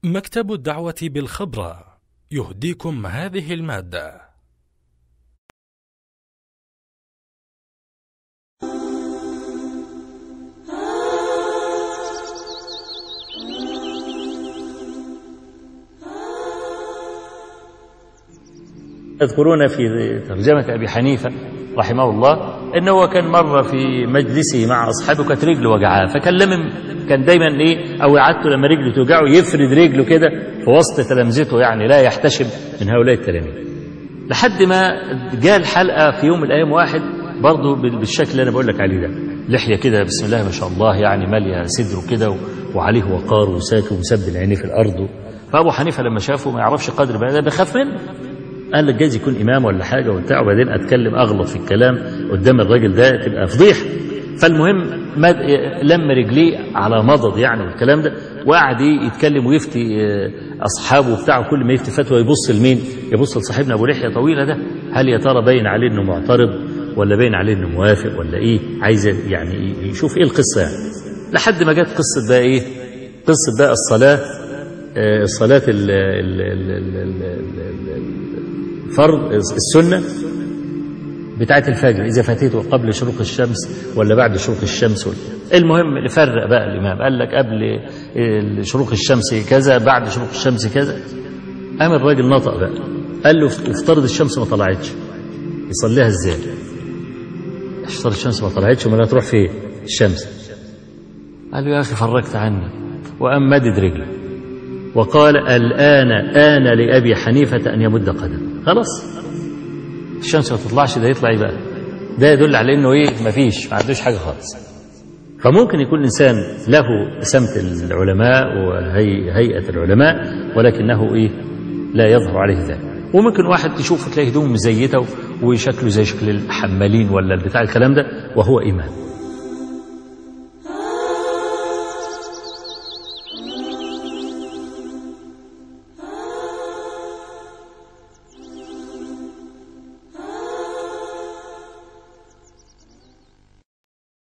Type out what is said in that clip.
مكتب الدعوة بالخبرة يهديكم هذه المادة. يذكرون في ترجمة أبي حنيفة رحمه الله أنه كان مرة في مجلسه مع أصحابه كانت رجله وجعاه، كان دايما أو عادته لما رجله توجعه يفرد رجله كده في وسط تلامذته، يعني لا يحتشم من هؤلاء التلاميذ، لحد ما جاء الحلقة في يوم من الأيام واحد برضه بالشكل اللي أنا بقول لك عليه ده، لحية كده بسم الله ما شاء الله، يعني مالية صدره كده وعليه وقار وساكي ومسبل عينيه في الأرض. فأبو حنيفة لما شافه ما يعرفش قدر بقى بخاف منه، قال لك جايز يكون إمام ولا حاجة وبتاع، وبعدين أتكلم أغلط في الكلام قدام الراجل ده تبقى فضيحة. فالمهم لم رجليه على مضض يعني والكلام ده، وقعد يتكلم ويفتي أصحابه بتاعه، كل ما يفتي فتوى يبص لمين؟ يبص لصاحبنا أبو لحية طويلة ده، هل يا ترى باين عليه إنه معترض ولا باين عليه إنه موافق ولا إيه؟ عايز يعني يشوف إيه القصة يعني. لحد ما جت قصة بقى إيه؟ قصة بقى الصلاة فرض السنة بتاعت الفجر إذا فاتته قبل شروق الشمس ولا بعد شروق الشمس المهم نفرق بقى الإمام، قال لك قبل شروق الشمس كذا، بعد شروق الشمس كذا. قام الراجل نطق بقى قال له افترض الشمس ما طلعتش يصليها ازاي؟ افترض الشمس ما طلعتش وما تروح فين الشمس؟ قال له يا أخي فرجت عني، وقام مدد رجله وقال الآن آن لأبي حنيفة أن يمد قدم. خلاص الشمس ما تطلعش، ده يطلع بقى، ده يدل على انه ما فيش، ما عندوش حاجه خالص. فممكن يكون انسان له سمت العلماء وهيئه العلماء ولكنه لا يظهر عليه ذلك. وممكن واحد تشوفه تلاقي هدوم مزيته وشكله زي شكل الحمالين ولا بتاع الكلام ده وهو امام.